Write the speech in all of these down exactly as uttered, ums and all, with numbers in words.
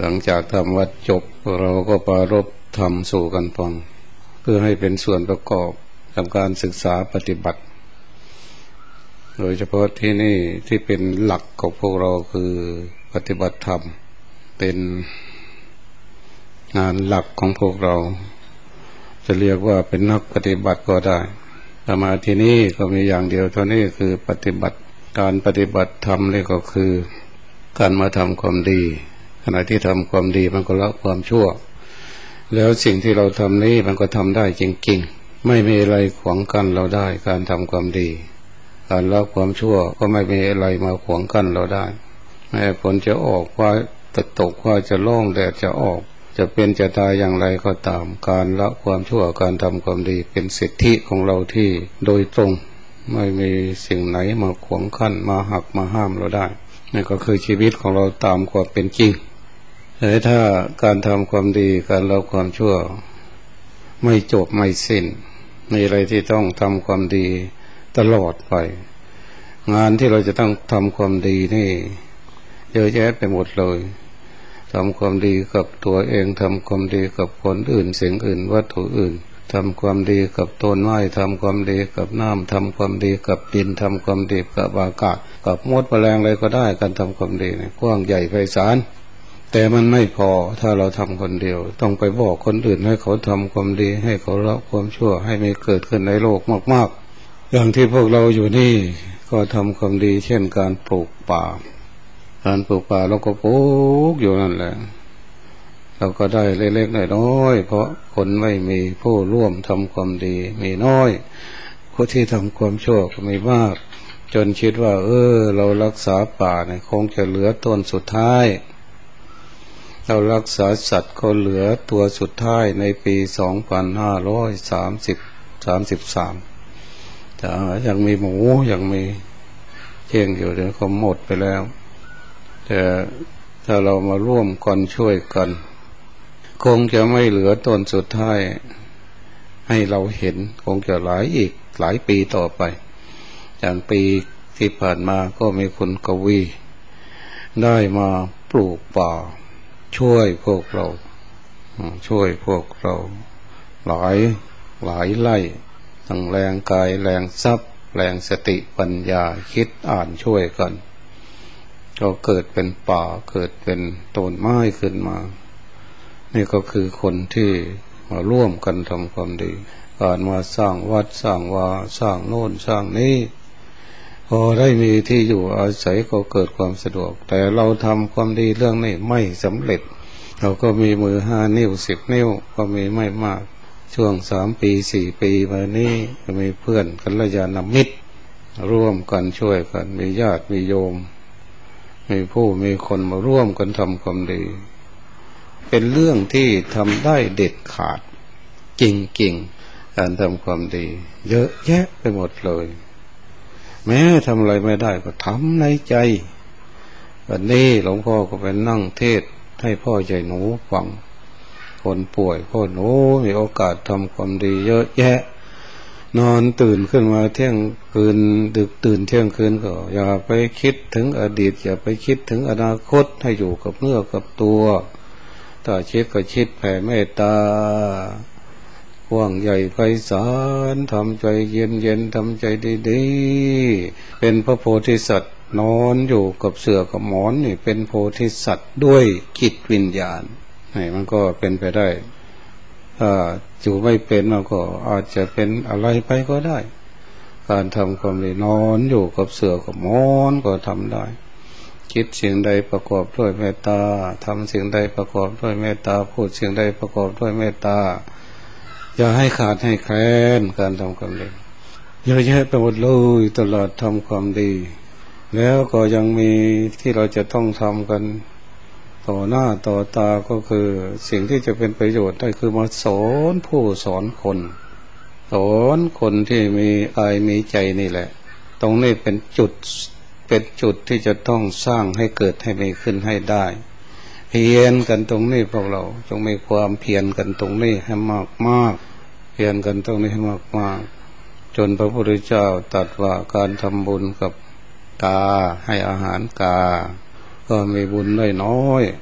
หลังจากทำวัดจบเราก็ปรารภธรรมสู่กันฟังเพื่อให้เป็นส่วนประกอบทำการศึกษาปฏิบัติโดยเฉพาะที่นี่ที่เป็นหลักของพวกเราคือปฏิบัติธรรมเป็นงานหลักของพวกเราจะเรียกว่าเป็นนักปฏิบัติก็ได้ถ้ามาที่นี่ก็มีอย่างเดียวเท่านี้คือปฏิบัติการปฏิบัติธรรมนี่ก็คือการมาทำความดีขณะที่ทำความดีมันก็ละความชั่วแล้วสิ่งที่เราทำนี้มันก็ทำได้จริงๆไม่มีอะไรขวางกั้นเราได้การทำความดีการละความชั่วก็ไม่มีอะไรมาขวางกั้นเราได้แม้ฝนจะออกว่าจะตกว่าจะร้อนแดดจะออกจะเป็นจะตายอย่างไรก็ตามการละความชั่วการทำความดีเป็นสิทธิของเราที่โดยตรงไม่มีสิ่งไหนมาขวางกั้นมาหักมาห้ามเราได้นั่นก็คือชีวิตของเราตามความเป็นจริงแต่ถ้าการทำความดีการละความชั่วไม่จบไม่สิ้นมีอะไรที่ต้องทำความดีตลอดไปงานที่เราจะต้องทำความดีนี่เยอะแยะไปหมดเลยทำความดีกับตัวเองทำความดีกับคนอื่นสิ่งอื่นวัตถุอื่นทำความดีกับต้นไม้ทำความดีกับน้ำทำความดีกับดินทำความดีกับอากาศกับมดแมลงอะไรก็ได้การทำความดีเนี่ยกว้างใหญ่ไพศาลแต่มันไม่พอถ้าเราทำคนเดียวต้องไปบอกคนอื่นให้เขาทำความดีให้เขาละความชั่วให้ไม่เกิดขึ้นในโลกมากๆอย่างที่พวกเราอยู่นี่ก็ทำความดีเช่นการปลูกป่าการปลูกป่าเราก็ปลูกอยู่นั่นแหละเราก็ได้เล็กๆน้อยๆเพราะคนไม่มีผู้ร่วมทำความดีมีน้อยผู้ที่ทำความชั่วก็มีมากจนคิดว่าเออเรารักษาป่าเนี่ยคงจะเหลือต้นสุดท้ายเรารักษาสัตว์ก็เหลือตัวสุดท้ายในปีสองพันห้าร้อยสามสิบ สามสิบสามแต่ยังมีหมูยังมีเชียงอยู่เดี๋ยวเขาหมดไปแล้วแต่ถ้าเรามาร่วมกันช่วยกันคงจะไม่เหลือต้นสุดท้ายให้เราเห็นคงจะหลายอีกหลายปีต่อไปอย่างปีที่ผ่านมาก็มีคุณกวีได้มาปลูกป่าช่วยพวกเราช่วยพวกเราหลายหลายไร่ทั้งแรงกายแรงทรัพย์แรงสติปัญญาคิดอ่านช่วยกันก็เกิดเป็นป่าเกิดเป็นต้นไม้ขึ้นมานี่ก็คือคนที่มาร่วมกันทำความดีการมาสร้างวัดสร้างวาสร้างโน่นสร้างนี้พอได้มีที่อยู่อาศัยก็เกิดความสะดวกแต่เราทำความดีเรื่องนี้ไม่สำเร็จเราก็มีมือห้านิ้วสิบนิ้วก็มีไม่มากช่วงสามปีสี่ปีมานี้ก็มีเพื่อนกัลยาณมิตรร่วมกันช่วยกันมีญาติมีโยมมีผู้มีคนมาร่วมกันทำความดีเป็นเรื่องที่ทำได้เด็ดขาดจริงๆการทำความดีเยอะแยะไปหมดเลยแม้ทำอะไรไม่ได้ก็ทำในใจวันนี้หลวงพ่อก็ไปนั่งเทศให้พ่อใหญ่หนูฟังคนป่วยพ่อหนูมีโอกาสทำความดีเยอะแยะนอนตื่นขึ้นมาเที่ยงคืนดึกตื่นเที่ยงคืนก็อย่าไปคิดถึงอดีตอย่าไปคิดถึงอนาคตให้อยู่กับเนื้อกับตัวถ้าคิดก็คิดแผ่เมตตากว้างใหญ่ไพศาลทำใจเย็นเย็นทำใจดีๆเป็นพระโพธิสัตว์นอนอยู่กับเสื่อกับหมอนนี่เป็นโพธิสัตว์ด้วยจิตวิญญาณนี่มันก็เป็นไปได้ถ้าอยู่ไม่เป็นมันก็อาจจะเป็นอะไรไปก็ได้การทำความดีนอนอยู่กับเสื่อกับหมอนก็ทำได้คิดสิ่งใดประกอบด้วยเมตตาทำสิ่งใดประกอบด้วยเมตตาพูดสิ่งใดประกอบด้วยเมตตาอย่าให้ขาดให้แคลนการทำความดีเยอะแยะไปหมดเลยตลอดทำความดีแล้วก็ยังมีที่เราจะต้องทำกันต่อหน้าต่อตาก็คือสิ่งที่จะเป็นประโยชน์ได้คือมาสอนผู้สอนคนสอนคนที่มีอายมีใจนี่แหละตรงนี้เป็นจุดเป็นจุดที่จะต้องสร้างให้เกิดให้มีขึ้นให้ได้เพียรกันตรงนี้พวกเราจงมีความเพียรกันตรงนี้ให้มากมากเพียรกันตรงนี้ให้มากมากจนพระพุทธเจ้าตรัสว่าการทำบุญกับกาให้อาหารกาก็มีบุญได้น้อย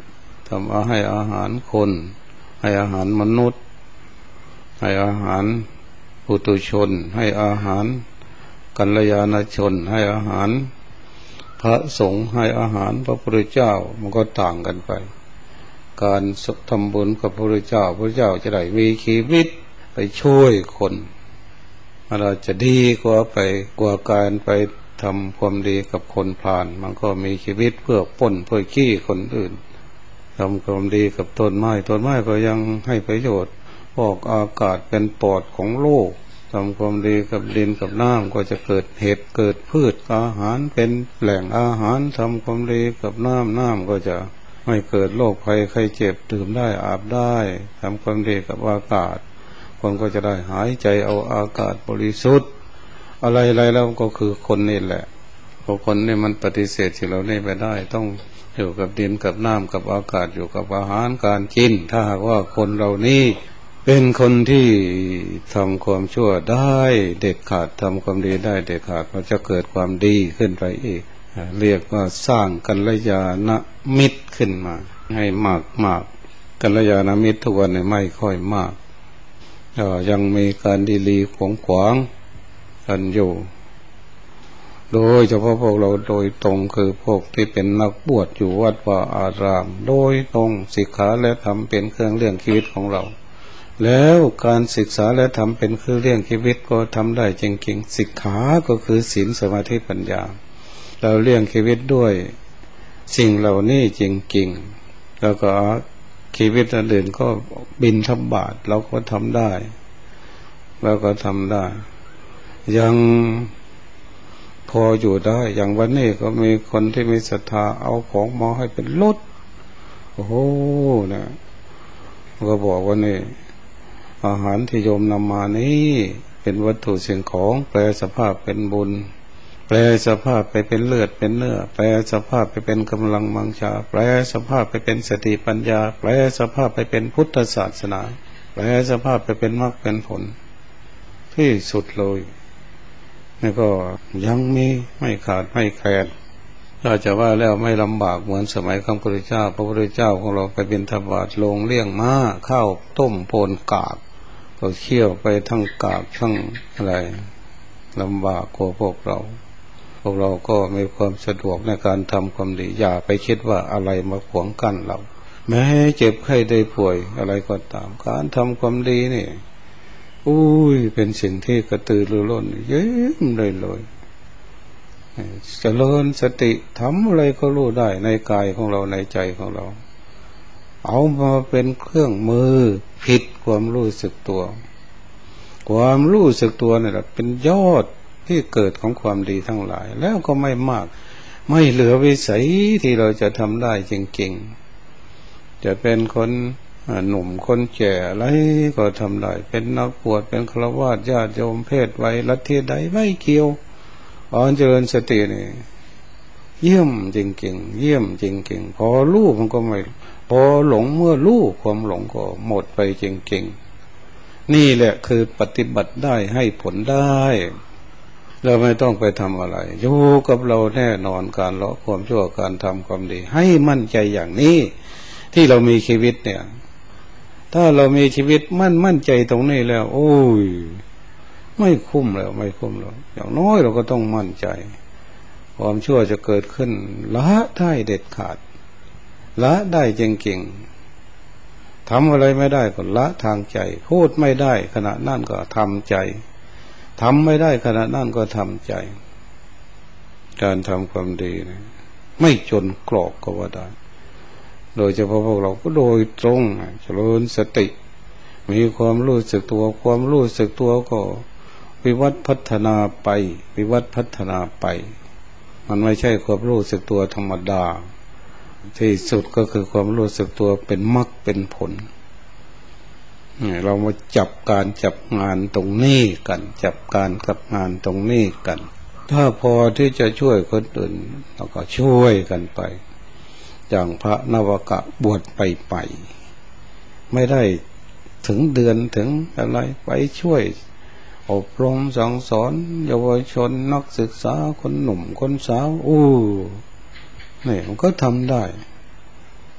ทำอาให้อาหารคนให้อาหารมนุษย์ให้อาหารปุถุชนให้อาหารกัลยาณชนให้อาหารพระสงฆ์ให้อาหารพระพุทธเจ้ามันก็ต่างกันไปการทำบุญกับพระพุทธเจ้าพระเจ้าจะได้มีชีวิตไปช่วยคนเราจะดีกว่าไปกว่าการไปทำความดีกับคนพาลมันก็มีชีวิตเพื่อป้นเพื่อขี้คนอื่นทำความดีกับต้นไม้ต้นไม้ก็ยังให้ประโยชน์ออกอากาศเป็นปอดของโลกทำความดีกับดินกับน้ำก็จะเกิดเห็ดเกิดพืชอาหารเป็นแหล่งอาหารทำความดีกับน้ำน้ำก็จะไม่เกิดโรคภัยไข้เจ็บดื่มได้อาบได้ทำความดีกับอากาศคนก็จะได้หายใจเอาอากาศบริสุทธิ์อะไรๆแล้วก็คือคนนี่แหละเพราะคนนี่มันปฏิเสธสิ่งเหล่านี้ไม่ได้ต้องอยู่กับดินกับน้ำกับอากาศอยู่กับอาหารการกินถ้าหากว่าคนเหล่านี้เป็นคนที่ทำความชั่วได้เด็ดขาดทำความดีได้เด็ดขาดมันจะเกิดความดีขึ้นไปอีกเรียกว่าสร้างกัลยาณมิตรขึ้นมาให้มากมากกัลยาณมิตรทุกวันนี้ไม่ค่อยมากยังมีการดีลีขวางขวางกันอยู่โดยเฉพาะพวกเราโดยตรงคือพวกที่เป็นนักบวชอยู่วัดวาอารามโดยตรงศิกขาและธรรมเป็นเครื่องเลี้ยงชีวิตของเราแล้วการศึกษาและทำเป็นเครื่องเลี้ยงชีวิตก็ทำได้จริงๆศิกขาก็คือศีลสมาธิปัญญาเราเลี้ยงชีวิตด้วยสิ่งเหล่านี้จริงๆแล้วก็ชีวิตอื่นก็บิณฑบาตเราก็ทำได้เราก็ทำได้ยังพออยู่ได้อย่างวันนี้ก็มีคนที่มีศรัทธาเอาของมาให้เป็นรถโอ้โหนะก็บอกว่านี่อาหารที่โยมนำมานี้เป็นวัตถุสิ่งของแปลสภาพเป็นบุญแปลสภาพไปเป็นเลือดเป็นเนื้อแปลสภาพไปเป็นกำลังมังชาแปลสภาพไปเป็นสติปัญญาแปลสภาพไปเป็นพุทธศาสนาแปลสภาพไปเป็นมรรคเป็นผลที่สุดเลยนี่ก็ยังมีไม่ขาดไม่แคลนถ้าจะว่าแล้วไม่ลำบากเหมือนสมัยครั้งพระพุทธเจ้าพระพุทธเจ้าของเราไปบิณฑบาตลงเลี้ยงม้าข้าวต้มโพนกากก็เคี่ยวไปทั้งกากทั้งอะไรลำบากกว่าพวกเราพวกเราก็มีความสะดวกในการทำความดีอย่าไปคิดว่าอะไรมาขวางกั้นเราแม้เจ็บไข้ได้ป่วยอะไรก็ตามการทำความดีนี่อุ้ยเป็นสิ่งที่กระตือรือร้นเยิ้มเลยเลยเจริญสติทำอะไรก็รู้ได้ในกายของเราในใจของเราเอามาเป็นเครื่องมือผิดความรู้สึกตัวความรู้สึกตัวนี่แหละเป็นยอดที่เกิดของความดีทั้งหลายแล้วก็ไม่มากไม่เหลือวิสัยที่เราจะทำได้จริงๆจะเป็นคนหนุ่มคนแก่อะไรก็ทำได้เป็นนักบวชเป็นฆราวาสญาติโยมเพศวัยลัทธิใดไม่เกี่ยวอ่อนเจริญสตินี่เยี่ยมจริงๆเยี่ยมจริงๆพอรู้มันก็ไม่พอหลงเมื่อรู้ความหลงก็หมดไปจริงๆนี่แหละคือปฏิบัติได้ให้ผลได้เราไม่ต้องไปทำอะไรอยู่กับเราแน่นอนการละความชั่วการทำความดีให้มั่นใจอย่างนี้ที่เรามีชีวิตเนี่ยถ้าเรามีชีวิตมั่นมั่นใจตรงนี้แล้วโอ้ยไม่คุ้มแล้วไม่คุ้มแล้วอย่างน้อยเราก็ต้องมั่นใจความชั่วจะเกิดขึ้นละได้เด็ดขาดละได้จริงๆทำอะไรไม่ได้ก็ละทางใจพูดไม่ได้ขณะนั่นก็ทำใจทำไม่ได้ขณะนั่นก็ทำใจการทำความดีนะไม่จนกรอกก็ว่าได้โดยเฉพาะพวกเราก็โดยตรงเจริญสติมีความรู้สึกตัวความรู้สึกตัวก็วิวัฒน์พัฒนาไปวิวัฒน์พัฒนาไปมันไม่ใช่ความรู้สึกตัวธรรมดาที่สุดก็คือความรู้สึกตัวเป็นมรรคเป็นผลเรามาจับการจับงานตรงนี้กันจับการกับงานตรงนี้กันถ้าพอที่จะช่วยคนอื่นเราก็ช่วยกันไปอย่างพระนวกะบวชไปไปไม่ได้ถึงเดือนถึงอะไรไปช่วยอบรมสั่งสอนเยาวชนนักศึกษาคนหนุ่มคนสาวอู้นี่มันก็ทำได้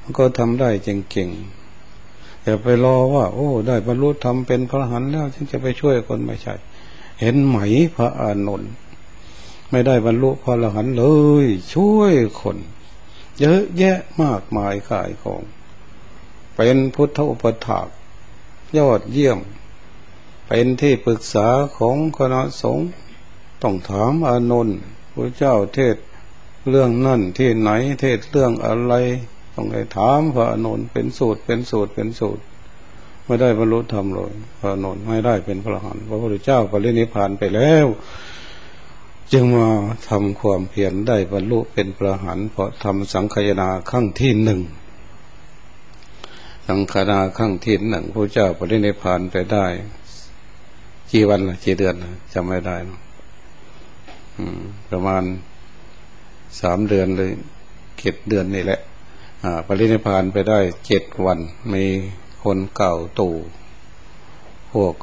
มันก็ทำได้จริงๆอย่าไปรอว่าโอ้ได้บรรลุธรรมเป็นพระอรหันต์แล้วจึงจะไปช่วยคนไม่ใช่เห็นไหมพระอานนท์ไม่ได้บรรลุพระอรหันต์เลยช่วยคนเยอะแยะมากมายขายของเป็นพุทธอุปถากยอดเยี่ยมเป็นที่ปรึกษาของคณะสงฆ์ต้องถามอานนท์พระเจ้าเทศเรื่องนั่นที่ไหนเทศเรื่องอะไรต้องไปถามพระอานนท์เป็นสูตรเป็นสูตรเป็นสูตรไม่ได้บรรลุธรรมเลยพระอานนท์ไม่ได้เป็นพระอรหันต์พระพุทธเจ้าปรินิพพานไปแล้วจึงมาทำความเพียรได้บรรลุเป็นพระอรหันต์เพราะทำสังขยนาครั้งที่หนึ่งสังขยนาครั้งที่หนึ่งพระเจ้าปรินิพพานไปได้กี่วันล่ะกี่เดือนจำไม่ได้นะประมาณสามเดือนเลยเจ็ดเดือนนี่แหละปรินิพพานไปได้เจ็ดวันมีคนเก่าตู่พวก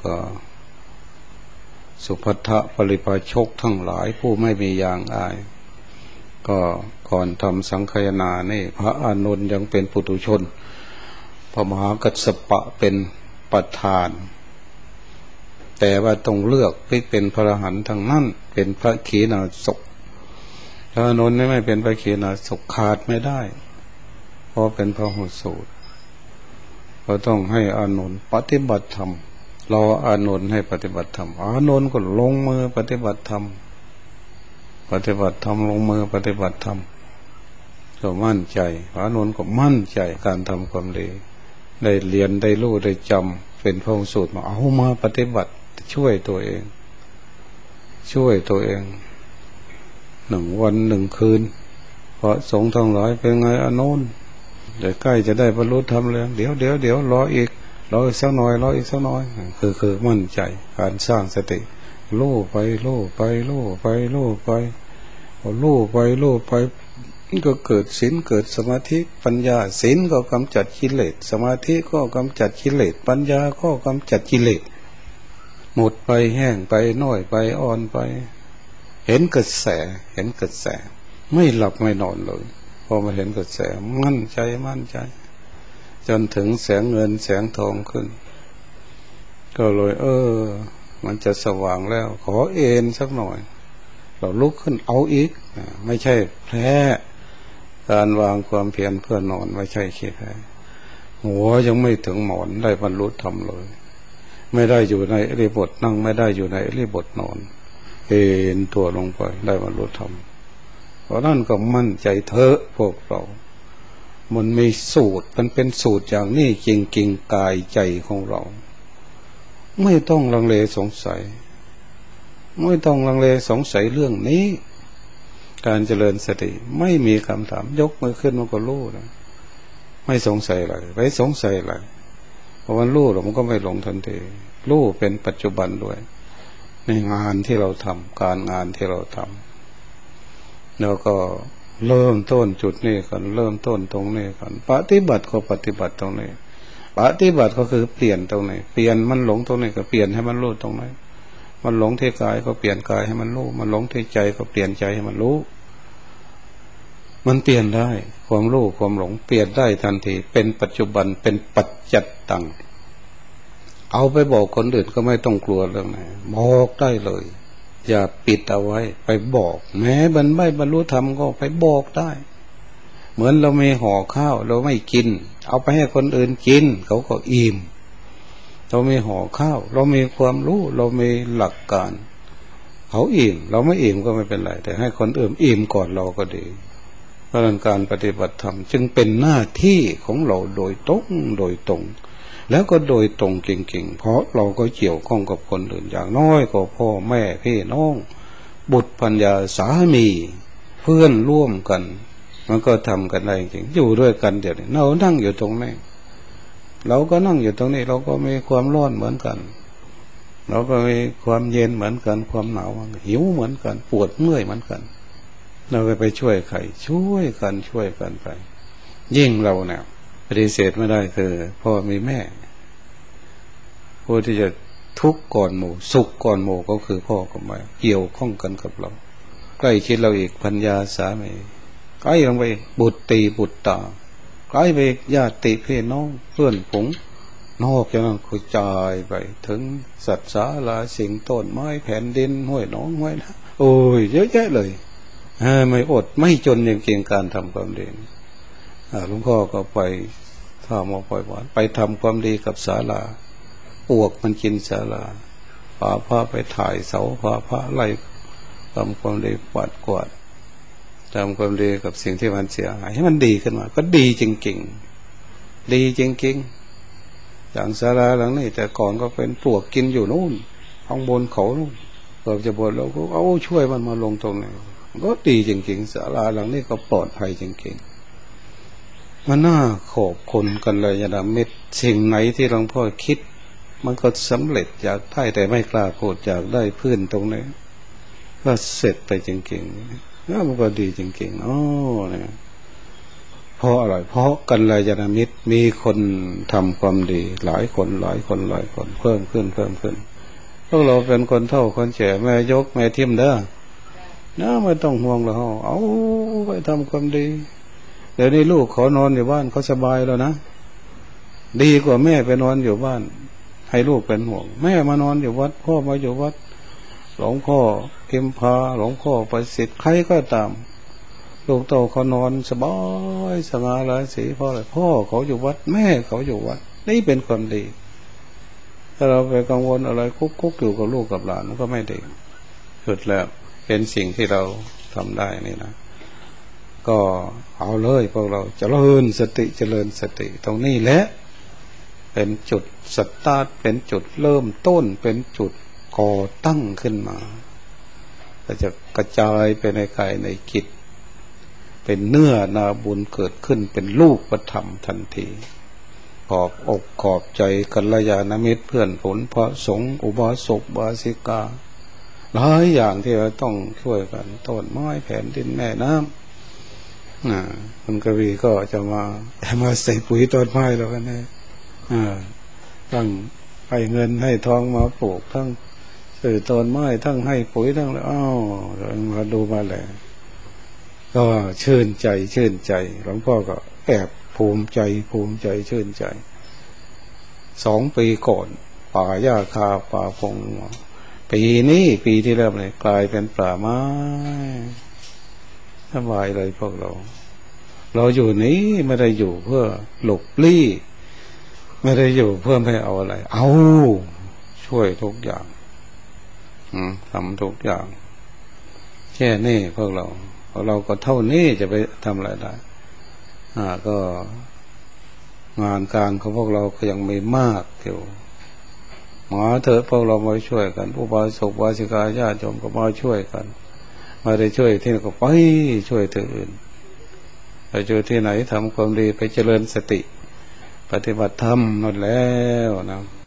สุภัททะปริภาชกทั้งหลายผู้ไม่มียางอายก็ก่อนทำสังขยนานี่พระอานนท์ยังเป็นปุถุชนพระมหากัสสปะเป็นประธานแต่ว่าต้องเลือกให้เป็นพระอรหันต์ทั้งนั้นเป็นพระขีณาสกพระอานนท์นี่ไม่เป็นพระขีณาสกขาดไม่ได้เพราะเป็นพระหุสูตรเราต้องให้อานนท์ปฏิบัติธรรมรออานนท์ให้ปฏิบัติธรรมอานนท์ก็ลงมือปฏิบัติธรรมปฏิบัติธรรมลงมือปฏิบัติธรรมก็มั่นใจอานนท์ก็มั่นใจการทำความดีได้เรียนได้รู้ได้จำเป็นพระหุสูตรมาเอามาปฏิบัติช่วยตัวเองช่วยตัวเองหนึ่งวันหนึ่งคืนเพราะสงฆ์ทั้งหลายเป็นไงอานนท์เดี๋ยวใกล้จะได้บรรลุธรรมแล้วเดี๋ยวเดี๋ยวเดี๋ยวรออีกรออีกสักหน่อยรออีกสักหน่อยคือคือมั่นใจการสร้างสติลู่ไปลู่ไปลู่ไปลู่ไปพอลู่ไปลู่ไปก็เกิดศีลเกิดสมาธิปัญญาศีลก็กำจัดกิเลสสมาธิก็กำจัดกิเลสปัญญาก็กำจัดกิเลสหมดไปแห้งไปน้อยไปอ่อนไปเห็นกระแสเห็นกระแสไม่หลับไม่นอนเลยพอมาเห็นกระแสมั่นใจมั่นใจจนถึงแสงเงินแสงทองขึ้นก็เลยเออมันจะสว่างแล้วขอเอนสักหน่อยเราลุกขึ้นเอาอีกไม่ใช่แพ้การวางความเพียรเพื่อนอนไม่ใช่แค่แพ้หัวยังไม่ถึงหมอนได้บรรลุธรรมเลยไม่ได้อยู่ในอริบทนั่งไม่ได้อยู่ในอริบทนอนเอ็นตัวลงไปได้บรรลุธรรมเพราะนั่นก็มั่นใจเถอะพวกเรามันมีสูตรมันเป็นสูตรอย่างนี้จริงๆกายใจของเราไม่ต้องลังเลสงสัยไม่ต้องลังเลสงสัยเรื่องนี้การเจริญสติไม่มีคำถามยกมือขึ้นมันก็รู้นะไม่สงสัยอะไรไม่สงสัยอะไรเพราะมันรู้แล้วมันก็ไม่หลงทันทีรู้เป็นปัจจุบันด้วยในงานที่เราทำการงานที่เราทำแล้วก็เริ่มต้นจุดนี้กันเริ่มต้นตรงนี้กันปฏิบัติก็ปฏิบัติตรงนี้ปฏิบัติก็คือเปลี่ยนตรงนี้เปลี่ยนมันหลงตรงนี้ก็เปลี่ยนให้มันรู้ตรงนี้มันหลงที่กายก็เปลี่ยนกายให้มันรู้มันหลงที่ใจก็เปลี่ยนใจให้มันรู้มันเปลี่ยนได้ความรู้ความหลงเปลี่ยนได้ทันทีเป็นปัจจุบันเป็นปัจจัตตังเอาไปบอกคนอื่นก็ไม่ต้องกลัวเรื่องไหนบอกได้เลยอย่าปิดเอาไว้ไปบอกแม้บรรไม่บรรลุธรรมก็ไปบอกได้เหมือนเรามีห่อข้าวเราไม่กินเอาไปให้คนอื่นกินเขาก็อิ่มเรามีห่อข้าวเรามีความรู้เรามีหลักการเขาอิ่มเราไม่อิ่มก็ไม่เป็นไรแต่ให้คนอื่นอิ่มก่อนเราก็ดีเพราะการปฏิบัติธรรมจึงเป็นหน้าที่ของเราโดยตรงโดยตรงแล้วก็โดยตรงจริงๆเพราะเราก็เกี่ยวข้องกับคนอื่นอย่างน้อยก็พ่อแม่พี่น้องบุตรภรรยาสามีเพื่อนร่วมกันมันก็ทำกันได้จริงอยู่ด้วยกันเดี๋ยวนี้เรานั่งอยู่ตรงนี้เราก็นั่งอยู่ตรงนี้เราก็มีความร้อนเหมือนกันเราก็มีความเย็นเหมือนกันความหนาวหิวเหมือนกันปวดเมื่อยเหมือนกันเราก็ไปช่วยใครช่วยกันช่วยกันไปยิ่งเราเนี่ยปฏิเสธไม่ได้คือพ่อมีแม่ผู้ที่จะทุกข์ก่อนหมู่สุขก่อนหมู่ก็คือพ่อกับแม่เกี่ยวข้องกันกับเราใกล้ชิดเราอีกภรรยาสามีใกล้ลงไปบุตรตีบุตรตากลายไปญาติพี่น้องเพื่อนผงนอกจากนั้นกระจายไปถึงสัตว์สาราสิ่งต้นไม้แผ่นดินห้วยหนองห้วยนะโอ้ยเยอะแยะเลยไม่อดไม่จนอย่างเก่งการทำความดีหลวงพ่อก็ไปถ้ามาปล่อยหวานไปทำความดีกับศาลาปวกมันกินศาลาพาพระไปถ่ายเสาพาพระไล่ทำความดีปัดกวาดทำความดีกับสิ่งที่มันเสียหายให้มันดีขึ้นมาก็ดีจริงๆดีจริงๆอย่างศาลาหลังนี้แต่ก่อนก็เป็นปลวกกินอยู่นู่นข้างบนเขานู่นเราจะบนเราก็เอาช่วยมันมาลงตรงนี้ก็ดีจริงๆศาลาหลังนี้ก็ปลอดภัยจริงๆมันน่าขอบคุณกันเลยยาดามิตรสิ่งไหนที่หลวงพ่อคิดมันก็สำเร็จอยากได้แต่ไม่กล้าพูดอยากได้พื้นตรงนี้ก็เสร็จไปจริงๆแล้วมันก็ดีจริงๆอ๋อเนี่ยเพราะอะไรเพราะกันเลยยาดามิตรมีคนทำความดีหลายคนหลายคนหลายคนเพิ่มขึ้นเพิ่มขึ้นพวกเราเป็นคนเฒ่าคนแก่แม่ยกแม่ทิมเด้อนะไม่ต้องห่วงเราเอาไปทำความดีเดี๋ยวนี้ลูกเขานอนอยู่บ้านเขาสบายแล้วนะดีกว่าแม่ไปนอนอยู่บ้านให้ลูกเป็นห่วงแม่มานอนอยู่วัดพ่อมาอยู่วัดหลวงพ่อเอ็มพาหลวงพ่อประสิทธิ์ใครก็ตามลูกโตเขานอนสบายสง่าราศีเพราะอะไรพ่อเขาอยู่วัดแม่เขาอยู่วัดนี่เป็นความดีถ้าเราไปกังวลอะไรคุกคุกอยู่กับลูกกับหลานมันก็ไม่ดีสุดแล้วเป็นสิ่งที่เราทำได้นี่นะก็เอาเลยพวกเราเจริญสติเจริญสติตรงนี้แหละเป็นจุดสตาร์ทเป็นจุดเริ่มต้นเป็นจุดก่อตั้งขึ้นมาก็จะกระจายไปในกายในจิตเป็นเนื้อนาบุญเกิดขึ้นเป็นรูปธรรมทันทีขอบอกขอบใจกัลยาณมิตรเพื่อนผลพระสงฆ์อุบาสกบาสิกาหลายอย่างที่เราต้องช่วยกันต้นไม้แผ่นดินแม่น้ำนะคุณกวีก็จะมามาใส่ปุ๋ยต้นไม้แล้วกันนะทั้งให้เงินให้ทองมาปลูกทั้งซื้อต้นไม้ทั้งให้ปุ๋ยทั้งแล้วอ้าวมาดูมาแหละก็ชื่นใจชื่นใจหลวงพ่อก็แอบภูมิใจภูมิใจชื่นใจสองปีก่อนป่าหญ้าคาป่าพงปีนี้ปีที่เริ่มเลยกลายเป็นป่าไม้สบายเลยพวกเราเราอยู่นี้ไม่ได้อยู่เพื่อหลบลี้ไม่ได้อยู่เพื่อไม่เอาอะไรเอาช่วยทุกอย่างทำทุกอย่างแค่นี้พวกเราเราก็เท่านี้จะไปทำอะไรได้อ่าก็งานการของพวกเราก็ยังไม่มากอยู่มาเถอะพวกเรามาช่วยกันอุบาสกอุบาสิกาญาติโยมก็มาช่วยกันมาได้ช่วยที่ไหนก็ไปช่วยที่อื่นไปช่วยที่ไหนทำความดีไปเจริญสติปฏิบัติธรรมนั่นแล้วนะ